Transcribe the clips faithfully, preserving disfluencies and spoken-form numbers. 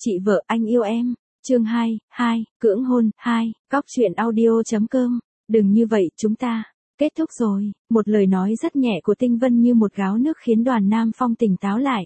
Chị vợ anh yêu em. Chương hai, hai, cưỡng hôn, hai, cóc truyện audio.com. Đừng như vậy chúng ta. Kết thúc rồi, một lời nói rất nhẹ của Tinh Vân như một gáo nước khiến Đoàn Nam Phong tỉnh táo lại.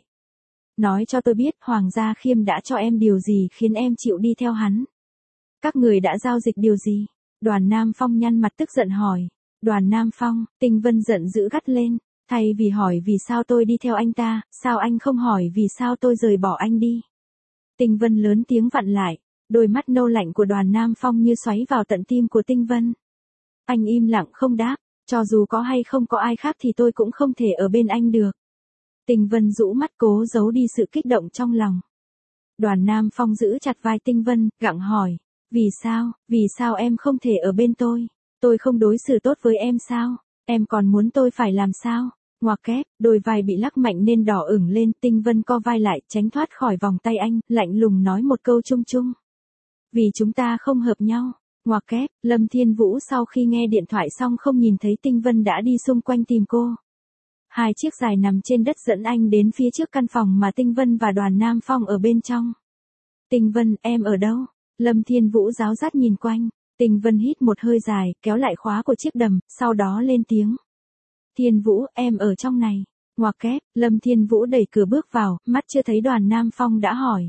Nói cho tôi biết Hoàng Gia Khiêm đã cho em điều gì khiến em chịu đi theo hắn. Các người đã giao dịch điều gì? Đoàn Nam Phong nhăn mặt tức giận hỏi. Đoàn Nam Phong, Tinh Vân giận dữ gắt lên. Thay vì hỏi vì sao tôi đi theo anh ta, sao anh không hỏi vì sao tôi rời bỏ anh đi? Tinh Vân lớn tiếng vặn lại, đôi mắt nâu lạnh của Đoàn Nam Phong như xoáy vào tận tim của Tinh Vân. Anh im lặng không đáp, cho dù có hay không có ai khác thì tôi cũng không thể ở bên anh được. Tinh Vân rũ mắt cố giấu đi sự kích động trong lòng. Đoàn Nam Phong giữ chặt vai Tinh Vân, gặng hỏi, vì sao, vì sao em không thể ở bên tôi? Tôi không đối xử tốt với em sao? Em còn muốn tôi phải làm sao? Ngoặc kép, đôi vai bị lắc mạnh nên đỏ ửng lên, Tinh Vân co vai lại, tránh thoát khỏi vòng tay anh, lạnh lùng nói một câu chung chung. Vì chúng ta không hợp nhau. Ngoặc kép, Lâm Thiên Vũ sau khi nghe điện thoại xong không nhìn thấy Tinh Vân đã đi xung quanh tìm cô. Hai chiếc giày nằm trên đất dẫn anh đến phía trước căn phòng mà Tinh Vân và Đoàn Nam Phong ở bên trong. Tinh Vân, em ở đâu? Lâm Thiên Vũ ráo rát nhìn quanh. Tinh Vân hít một hơi dài, kéo lại khóa của chiếc đầm, sau đó lên tiếng. Thiên Vũ, em ở trong này. Ngoặc kép, Lâm Thiên Vũ đẩy cửa bước vào, mắt chưa thấy Đoàn Nam Phong đã hỏi.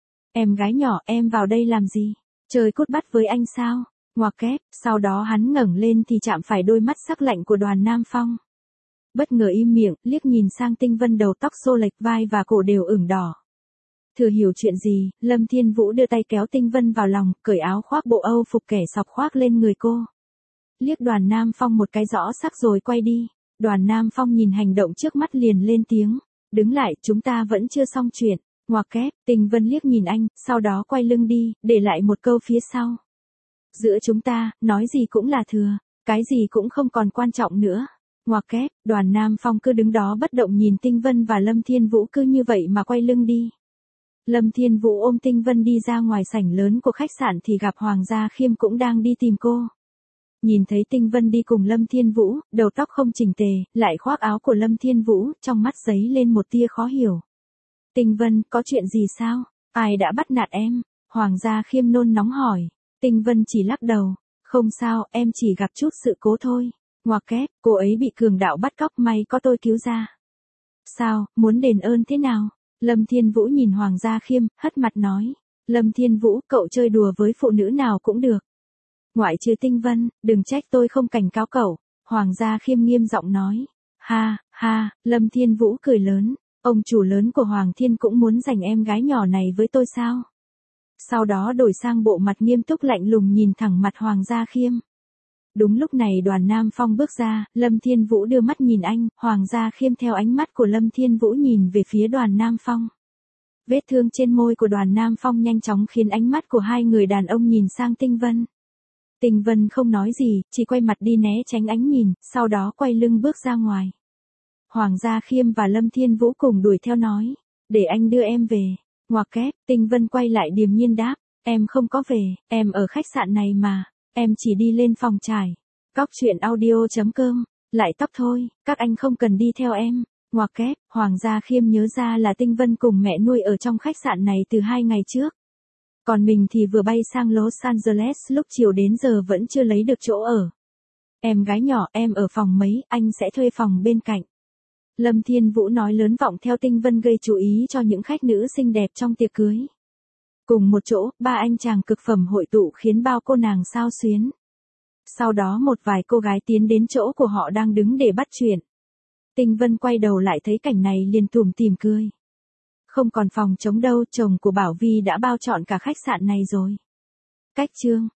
Em gái nhỏ, em vào đây làm gì? Chơi cút bắt với anh sao? Ngoặc kép, sau đó hắn ngẩng lên thì chạm phải đôi mắt sắc lạnh của Đoàn Nam Phong. Bất ngờ im miệng, liếc nhìn sang Tinh Vân đầu tóc xô lệch, vai và cổ đều ửng đỏ. Thừa hiểu chuyện gì, Lâm Thiên Vũ đưa tay kéo Tinh Vân vào lòng, cởi áo khoác bộ Âu phục kẻ sọc khoác lên người cô. Liếc Đoàn Nam Phong một cái rõ sắc rồi quay đi. Đoàn Nam Phong nhìn hành động trước mắt liền lên tiếng. Đứng lại, chúng ta vẫn chưa xong chuyện. Ngoặc kép, Tinh Vân liếc nhìn anh, sau đó quay lưng đi, để lại một câu phía sau. Giữa chúng ta, nói gì cũng là thừa, cái gì cũng không còn quan trọng nữa. Ngoặc kép, Đoàn Nam Phong cứ đứng đó bất động nhìn Tinh Vân và Lâm Thiên Vũ cứ như vậy mà quay lưng đi. Lâm Thiên Vũ ôm Tinh Vân đi ra ngoài sảnh lớn của khách sạn thì gặp Hoàng Gia Khiêm cũng đang đi tìm cô. Nhìn thấy Tinh Vân đi cùng Lâm Thiên Vũ, đầu tóc không chỉnh tề, lại khoác áo của Lâm Thiên Vũ, trong mắt giấy lên một tia khó hiểu. Tinh Vân, có chuyện gì sao? Ai đã bắt nạt em? Hoàng Gia Khiêm nôn nóng hỏi. Tinh Vân chỉ lắc đầu. Không sao, em chỉ gặp chút sự cố thôi. Ngoặc kép, cô ấy bị cường đạo bắt cóc, may có tôi cứu ra. Sao, muốn đền ơn thế nào? Lâm Thiên Vũ nhìn Hoàng Gia Khiêm, hất mặt nói. Lâm Thiên Vũ, cậu chơi đùa với phụ nữ nào cũng được. Ngoại trừ Tinh Vân, đừng trách tôi không cảnh cáo cậu. Hoàng Gia Khiêm nghiêm giọng nói. Ha, ha, Lâm Thiên Vũ cười lớn. Ông chủ lớn của Hoàng Thiên cũng muốn giành em gái nhỏ này với tôi sao? Sau đó đổi sang bộ mặt nghiêm túc lạnh lùng nhìn thẳng mặt Hoàng Gia Khiêm. Đúng lúc này Đoàn Nam Phong bước ra, Lâm Thiên Vũ đưa mắt nhìn anh, Hoàng Gia Khiêm theo ánh mắt của Lâm Thiên Vũ nhìn về phía Đoàn Nam Phong. Vết thương trên môi của Đoàn Nam Phong nhanh chóng khiến ánh mắt của hai người đàn ông nhìn sang Tinh Vân. Tinh Vân không nói gì, chỉ quay mặt đi né tránh ánh nhìn, sau đó quay lưng bước ra ngoài. Hoàng Gia Khiêm và Lâm Thiên Vũ cùng đuổi theo nói, để anh đưa em về. Ngoặc kép, Tinh Vân quay lại điềm nhiên đáp, em không có về, em ở khách sạn này mà, em chỉ đi lên phòng trải. Cóc truyện audio.com, lại tóc thôi, các anh không cần đi theo em. Ngoặc kép, Hoàng Gia Khiêm nhớ ra là Tinh Vân cùng mẹ nuôi ở trong khách sạn này từ hai ngày trước. Còn mình thì vừa bay sang Los Angeles lúc chiều đến giờ vẫn chưa lấy được chỗ ở. Em gái nhỏ, em ở phòng mấy, anh sẽ thuê phòng bên cạnh. Lâm Thiên Vũ nói lớn vọng theo Tinh Vân gây chú ý cho những khách nữ xinh đẹp trong tiệc cưới. Cùng một chỗ, ba anh chàng cực phẩm hội tụ khiến bao cô nàng xao xuyến. Sau đó một vài cô gái tiến đến chỗ của họ đang đứng để bắt chuyện. Tinh Vân quay đầu lại thấy cảnh này liền tủm tỉm cười. Không còn phòng trống đâu, chồng của Bảo Vi đã bao trọn cả khách sạn này rồi. Cách chương